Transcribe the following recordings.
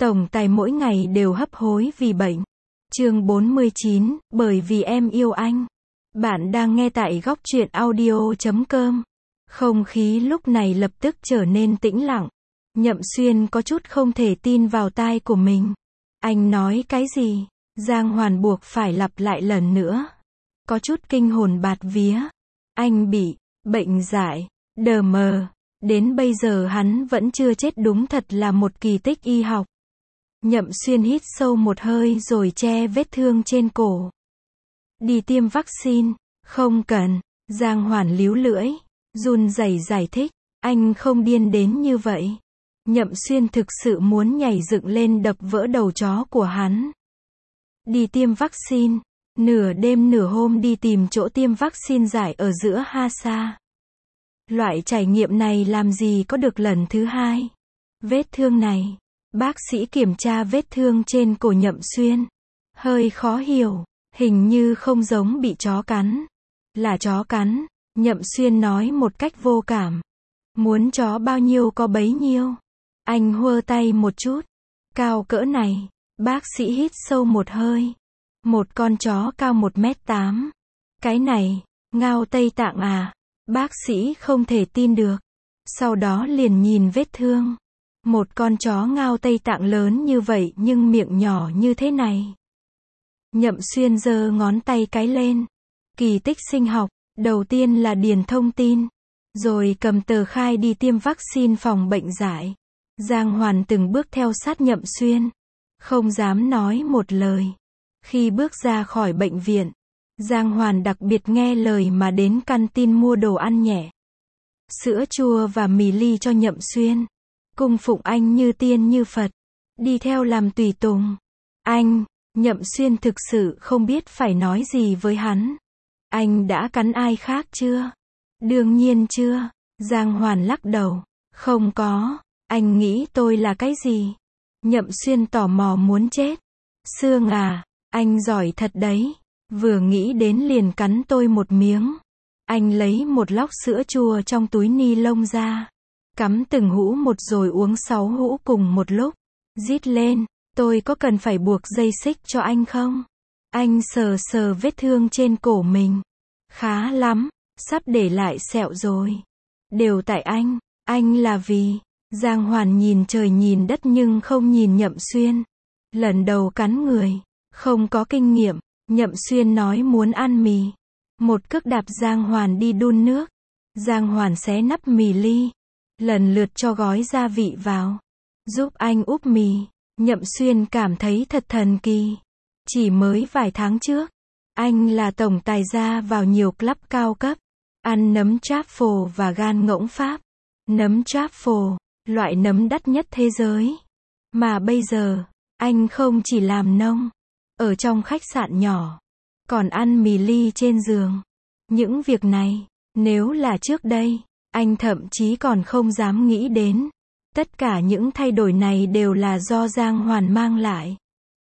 Tổng tài mỗi ngày đều hấp hối vì bệnh. Chương 49, bởi vì em yêu anh. Bạn đang nghe tại góc truyện audio.com. Không khí lúc này lập tức trở nên tĩnh lặng. Nhậm Xuyên có chút không thể tin vào tai của mình. Anh nói cái gì? Giang Hoàn buộc phải lặp lại lần nữa. Có chút kinh hồn bạt vía. Anh bị bệnh dại, đờ mờ. Đến bây giờ hắn vẫn chưa chết, đúng thật là một kỳ tích y học. Nhậm Xuyên hít sâu một hơi rồi che vết thương trên cổ. Đi tiêm vaccine. Không cần. Giang Hoàn líu lưỡi, run rẩy giải thích. Anh không điên đến như vậy. Nhậm Xuyên thực sự muốn nhảy dựng lên đập vỡ đầu chó của hắn. Đi tiêm vaccine. Nửa đêm nửa hôm đi tìm chỗ tiêm vaccine dại ở giữa Ha Sa. Loại trải nghiệm này làm gì có được lần thứ hai. Vết thương này. Bác sĩ kiểm tra vết thương trên cổ Nhậm Xuyên. Hơi khó hiểu. Hình như không giống bị chó cắn. Là chó cắn. Nhậm Xuyên nói một cách vô cảm. Muốn chó bao nhiêu có bấy nhiêu. Anh huơ tay một chút. Cao cỡ này. Bác sĩ hít sâu một hơi. Một con chó cao 1m8. Cái này, ngao Tây Tạng à? Bác sĩ không thể tin được. Sau đó liền nhìn vết thương. Một con chó ngao Tây Tạng lớn như vậy nhưng miệng nhỏ như thế này. Nhậm Xuyên giơ ngón tay cái lên. Kỳ tích sinh học, đầu tiên là điền thông tin. Rồi cầm tờ khai đi tiêm vaccine phòng bệnh dại. Giang Hoàn từng bước theo sát Nhậm Xuyên. Không dám nói một lời. Khi bước ra khỏi bệnh viện, Giang Hoàn đặc biệt nghe lời mà đến canteen mua đồ ăn nhẹ. Sữa chua và mì ly cho Nhậm Xuyên. Cung phụng anh như tiên như Phật. Đi theo làm tùy tùng. Anh, Nhậm Xuyên thực sự không biết phải nói gì với hắn. Anh đã cắn ai khác chưa? Đương nhiên chưa. Giang Hoàn lắc đầu. Không có. Anh nghĩ tôi là cái gì? Nhậm Xuyên tò mò muốn chết. Xương à? Anh giỏi thật đấy. Vừa nghĩ đến liền cắn tôi một miếng. Anh lấy một lóc sữa chua trong túi ni lông ra. Cắm từng hũ một rồi uống 6 hũ cùng một lúc. Rít lên. Tôi có cần phải buộc dây xích cho anh không? Anh sờ sờ vết thương trên cổ mình. Khá lắm. Sắp để lại sẹo rồi. Đều tại anh. Anh là vì... Giang Hoàn nhìn trời nhìn đất nhưng không nhìn Nhậm Xuyên. Lần đầu cắn người. Không có kinh nghiệm. Nhậm Xuyên nói muốn ăn mì. Một cước đạp Giang Hoàn đi đun nước. Giang Hoàn xé nắp mì ly. Lần lượt cho gói gia vị vào. Giúp anh úp mì. Nhậm Xuyên cảm thấy thật thần kỳ. Chỉ mới vài tháng trước. Anh là tổng tài gia vào nhiều club cao cấp. Ăn nấm truffle và gan ngỗng Pháp. Nấm truffle. Loại nấm đắt nhất thế giới. Mà bây giờ, anh không chỉ làm nông. Ở trong khách sạn nhỏ. Còn ăn mì ly trên giường. Những việc này, nếu là trước đây, anh thậm chí còn không dám nghĩ đến. Tất cả những thay đổi này đều là do Giang Hoàn mang lại.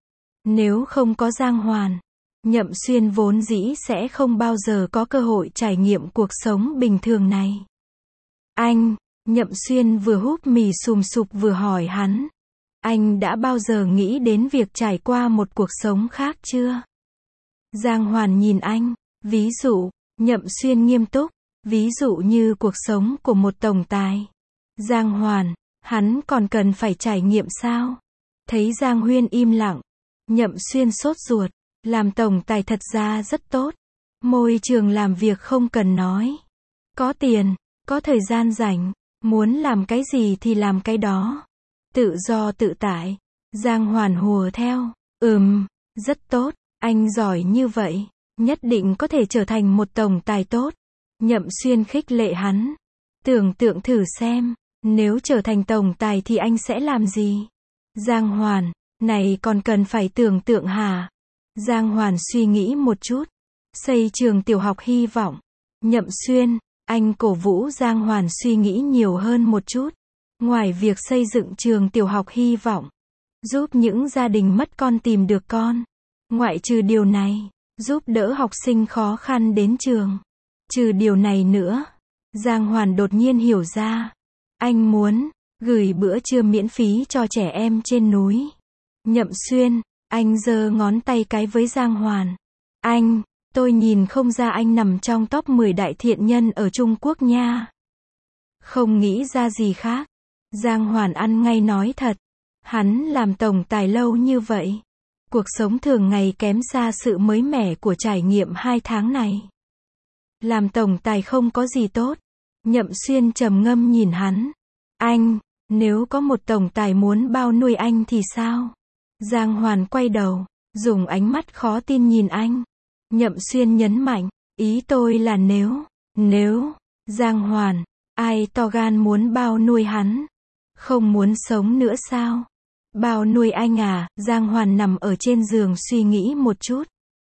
Nếu không có Giang Hoàn, Nhậm Xuyên vốn dĩ sẽ không bao giờ có cơ hội trải nghiệm cuộc sống bình thường này. Anh, Nhậm Xuyên vừa húp mì sùm sụp vừa hỏi hắn. Anh đã bao giờ nghĩ đến việc trải qua một cuộc sống khác chưa? Giang Hoàn nhìn anh. Ví dụ, Nhậm Xuyên nghiêm túc. Ví dụ như cuộc sống của một tổng tài. Giang Hoàn, hắn còn cần phải trải nghiệm sao? Thấy Giang Huyên im lặng. Nhậm Xuyên sốt ruột. Làm tổng tài thật ra rất tốt. Môi trường làm việc không cần nói. Có tiền, có thời gian rảnh. Muốn làm cái gì thì làm cái đó. Tự do tự tại. Giang Hoàn hùa theo. Rất tốt. Anh giỏi như vậy. Nhất định có thể trở thành một tổng tài tốt. Nhậm Xuyên khích lệ hắn. Tưởng tượng thử xem. Nếu trở thành tổng tài thì anh sẽ làm gì? Giang Hoàn. Này còn cần phải tưởng tượng hả? Giang Hoàn suy nghĩ một chút. Xây trường tiểu học hy vọng. Nhậm Xuyên. Anh cổ vũ Giang Hoàn suy nghĩ nhiều hơn một chút. Ngoài việc xây dựng trường tiểu học hy vọng, giúp những gia đình mất con tìm được con. Ngoại trừ điều này, giúp đỡ học sinh khó khăn đến trường. Trừ điều này nữa, Giang Hoàn đột nhiên hiểu ra. Anh muốn Gửi bữa trưa miễn phí cho trẻ em trên núi. Nhậm Xuyên, anh giơ ngón tay cái với Giang Hoàn. Anh, tôi nhìn không ra anh nằm trong top 10 đại thiện nhân ở Trung Quốc nha. Không nghĩ ra gì khác. Giang Hoàn ăn ngay nói thật. Hắn làm tổng tài lâu như vậy. Cuộc sống thường ngày kém xa sự mới mẻ của trải nghiệm 2 tháng này. Làm tổng tài không có gì tốt. Nhậm Xuyên trầm ngâm nhìn hắn. Anh, nếu có một tổng tài muốn bao nuôi anh thì sao? Giang Hoàn quay đầu, dùng ánh mắt khó tin nhìn anh. Nhậm Xuyên nhấn mạnh, ý tôi là nếu, Giang Hoàn, ai to gan muốn bao nuôi hắn? Không muốn sống nữa sao? Bao nuôi anh à? Giang Hoàn nằm ở trên giường suy nghĩ một chút.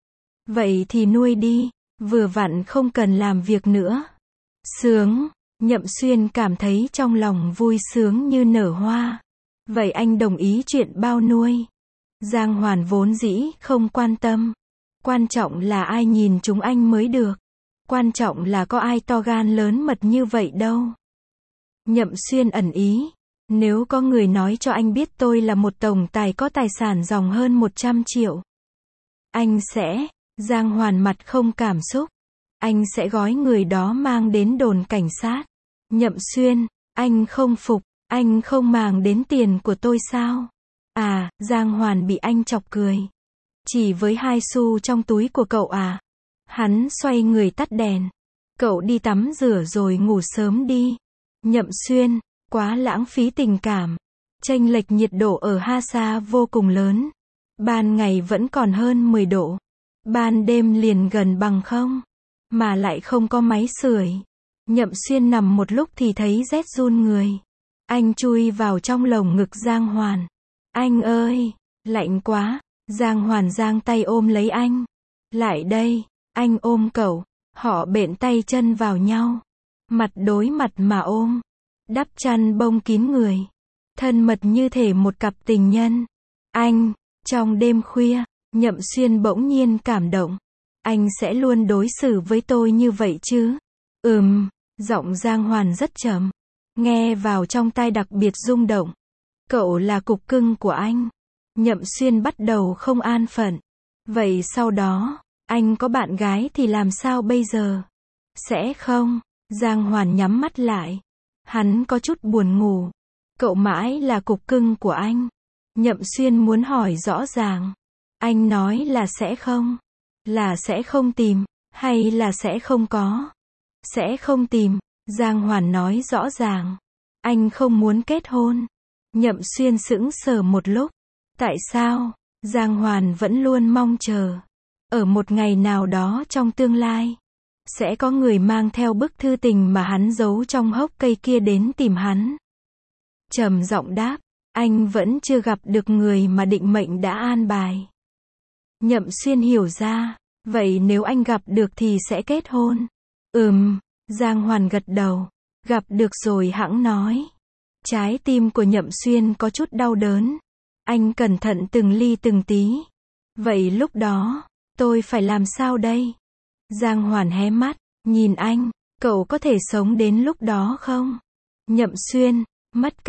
Vậy thì nuôi đi, vừa vặn không cần làm việc nữa. Sướng, Nhậm Xuyên cảm thấy trong lòng vui sướng như nở hoa. Vậy anh đồng ý chuyện bao nuôi. Giang Hoàn vốn dĩ không quan tâm. Quan trọng là ai nhìn chúng anh mới được. Quan trọng là có ai to gan lớn mật như vậy đâu. Nhậm Xuyên ẩn ý. Nếu có người nói cho anh biết tôi là một tổng tài có tài sản ròng hơn 100 triệu. Anh sẽ, Giang Hoàn mặt không cảm xúc. Anh sẽ gói người đó mang đến đồn cảnh sát. Nhậm Xuyên, anh không phục, anh không màng đến tiền của tôi sao? À, Giang Hoàn bị anh chọc cười. Chỉ với 2 xu trong túi của cậu à? Hắn xoay người tắt đèn. Cậu đi tắm rửa rồi ngủ sớm đi. Nhậm Xuyên, quá lãng phí tình cảm. Chênh lệch nhiệt độ ở Hasa vô cùng lớn. Ban ngày vẫn còn hơn 10 độ. Ban đêm liền gần bằng không. Mà lại không có máy sưởi. Nhậm Xuyên nằm một lúc thì thấy rét run người. Anh chui vào trong lồng ngực Giang Hoàn. Anh ơi, lạnh quá. Giang Hoàn giang tay ôm lấy anh. Lại đây, anh ôm cậu. Họ bện tay chân vào nhau. Mặt đối mặt mà ôm. Đắp chăn bông kín người. Thân mật như thể một cặp tình nhân. Anh, trong đêm khuya, Nhậm Xuyên bỗng nhiên cảm động. Anh sẽ luôn đối xử với tôi như vậy chứ? Giọng Giang Hoàn rất trầm. Nghe vào trong tai đặc biệt rung động. Cậu là cục cưng của anh. Nhậm Xuyên bắt đầu không an phận. Vậy sau đó, anh có bạn gái thì làm sao bây giờ? Sẽ không? Giang Hoàn nhắm mắt lại. Hắn có chút buồn ngủ. Cậu mãi là cục cưng của anh. Nhậm Xuyên muốn hỏi rõ ràng. Anh nói là sẽ không. Là sẽ không tìm, hay là sẽ không có? Sẽ không tìm, Giang Hoàn nói rõ ràng. Anh không muốn kết hôn. Nhậm Xuyên sững sờ một lúc. Tại sao? Giang Hoàn vẫn luôn mong chờ. Ở một ngày nào đó trong tương lai, sẽ có người mang theo bức thư tình mà hắn giấu trong hốc cây kia đến tìm hắn. Trầm giọng đáp, anh vẫn chưa gặp được người mà định mệnh đã an bài. Nhậm Xuyên hiểu ra, vậy nếu anh gặp được thì sẽ kết hôn. Giang Hoàn gật đầu. Gặp được rồi hẵng nói. Trái tim của Nhậm Xuyên có chút đau đớn. Anh cẩn thận từng ly từng tí. Vậy lúc đó, tôi phải làm sao đây? Giang Hoàn hé mắt, nhìn anh. Cậu có thể sống đến lúc đó không? Nhậm Xuyên, mất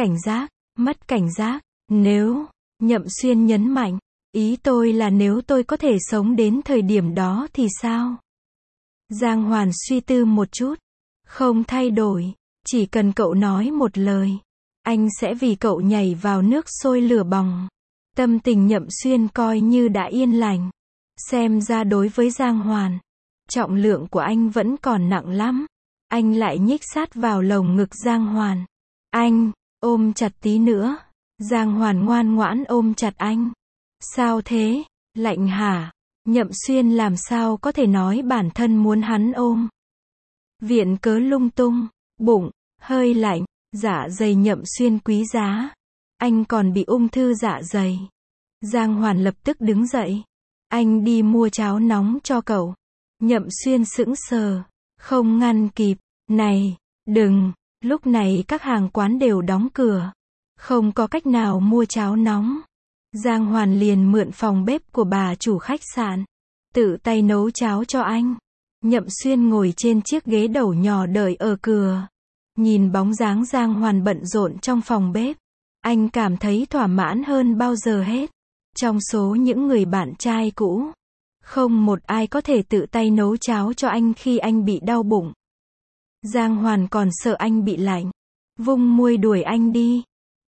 cảnh giác. Nếu, Nhậm Xuyên nhấn mạnh. Ý tôi là nếu tôi có thể sống đến thời điểm đó thì sao? Giang Hoàn suy tư một chút. Không thay đổi. Chỉ cần cậu nói một lời. Anh sẽ vì cậu nhảy vào nước sôi lửa bỏng. Tâm tình Nhậm Xuyên coi như đã yên lành. Xem ra đối với Giang Hoàn, trọng lượng của anh vẫn còn nặng lắm. Anh lại nhích sát vào lồng ngực Giang Hoàn. Anh, ôm chặt tí nữa. Giang Hoàn ngoan ngoãn ôm chặt anh. Sao thế? Lạnh hả? Nhậm Xuyên làm sao có thể nói bản thân muốn hắn ôm. Viện cớ lung tung. Bụng, hơi lạnh. Dạ dày Nhậm Xuyên quý giá. Anh còn bị ung thư dạ dày. Giang Hoàn lập tức đứng dậy. Anh đi mua cháo nóng cho cậu. Nhậm Xuyên sững sờ. Không ngăn kịp. Này, đừng. Lúc này các hàng quán đều đóng cửa. Không có cách nào mua cháo nóng. Giang Hoàn liền mượn phòng bếp của bà chủ khách sạn. Tự tay nấu cháo cho anh. Nhậm Xuyên ngồi trên chiếc ghế đầu nhỏ đợi ở cửa. Nhìn bóng dáng Giang Hoàn bận rộn trong phòng bếp, anh cảm thấy thỏa mãn hơn bao giờ hết. Trong số những người bạn trai cũ, không một ai có thể tự tay nấu cháo cho anh khi anh bị đau bụng. Giang Hoàn còn sợ anh bị lạnh, vung muôi đuổi anh đi.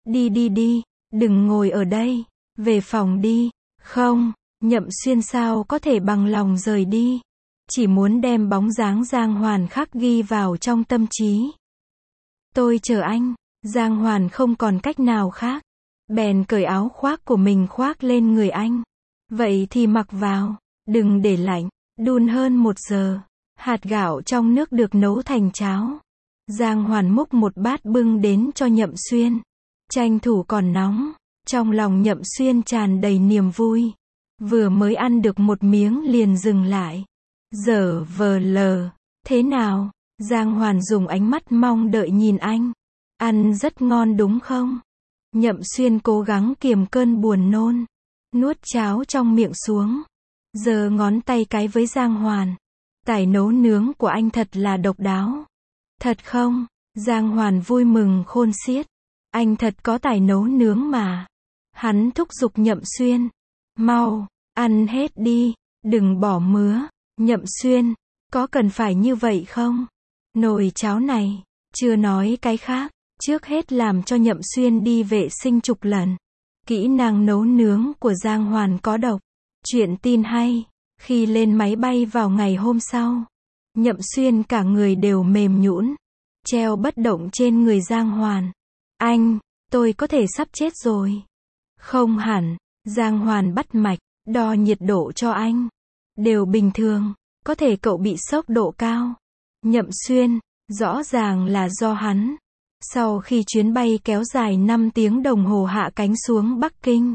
Đi, đừng ngồi ở đây, về phòng đi. Không, Nhậm Xuyên sao có thể bằng lòng rời đi. Chỉ muốn đem bóng dáng Giang Hoàn khắc ghi vào trong tâm trí. Tôi chờ anh. Giang Hoàn không còn cách nào khác, bèn cởi áo khoác của mình khoác lên người anh. Vậy thì mặc vào, đừng để lạnh. Đun hơn 1 giờ, hạt gạo trong nước được nấu thành cháo. Giang Hoàn múc một bát bưng đến cho Nhậm Xuyên. Tranh thủ còn nóng, trong lòng Nhậm Xuyên tràn đầy niềm vui. Vừa mới ăn được một miếng liền dừng lại. Dở vờ lờ, thế nào? Giang Hoàn dùng ánh mắt mong đợi nhìn anh. Ăn rất ngon đúng không? Nhậm Xuyên cố gắng kiềm cơn buồn nôn, nuốt cháo trong miệng xuống, giơ ngón tay cái với Giang Hoàn. Tài nấu nướng của anh thật là độc đáo. Thật không? Giang Hoàn vui mừng khôn xiết. Anh thật có tài nấu nướng mà. Hắn thúc giục Nhậm Xuyên. Mau, ăn hết đi, đừng bỏ mứa. Nhậm Xuyên, có cần phải như vậy không? Nồi cháo này, chưa nói cái khác, trước hết làm cho Nhậm Xuyên đi vệ sinh chục lần. Kỹ năng nấu nướng của Giang Hoàn có độc. Chuyện tin hay, khi lên máy bay vào ngày hôm sau, Nhậm Xuyên cả người đều mềm nhũn, treo bất động trên người Giang Hoàn. Anh, tôi có thể sắp chết rồi. Không hẳn, Giang Hoàn bắt mạch, đo nhiệt độ cho anh. Đều bình thường, có thể cậu bị sốc độ cao. Nhậm Xuyên, rõ ràng là do hắn. Sau khi chuyến bay kéo dài 5 tiếng đồng hồ hạ cánh xuống Bắc Kinh,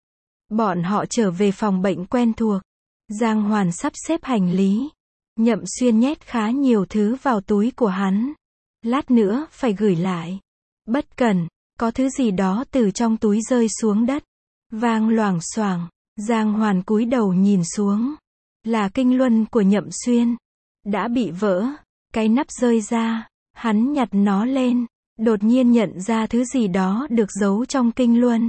bọn họ trở về phòng bệnh quen thuộc. Giang Hoàn sắp xếp hành lý. Nhậm Xuyên nhét khá nhiều thứ vào túi của hắn. Lát nữa phải gửi lại. Bất cẩn, có thứ gì đó từ trong túi rơi xuống đất. Vang loảng xoảng. Giang Hoàn cúi đầu nhìn xuống. Là kinh luân của Nhậm Xuyên. Đã bị vỡ. Cái nắp rơi ra. Hắn nhặt nó lên. Đột nhiên nhận ra thứ gì đó được giấu trong kinh luân.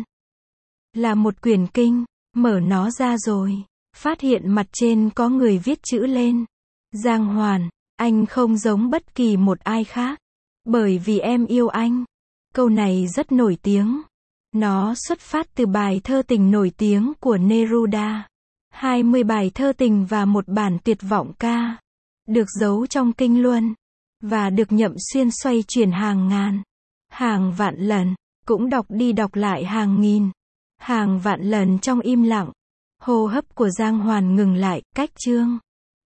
Là một quyển kinh. Mở nó ra rồi, phát hiện mặt trên có người viết chữ lên. Giang Hoàn, anh không giống bất kỳ một ai khác. Bởi vì em yêu anh. Câu này rất nổi tiếng. Nó xuất phát từ bài thơ tình nổi tiếng của Neruda. 20 bài thơ tình và một bản tuyệt vọng ca. Được giấu trong kinh luân. Và được Nhậm Xuyên xoay chuyển hàng ngàn, hàng vạn lần. Cũng đọc đi đọc lại hàng nghìn, hàng vạn lần trong im lặng. Hô hấp của Giang Hoàn ngừng lại, cách chương.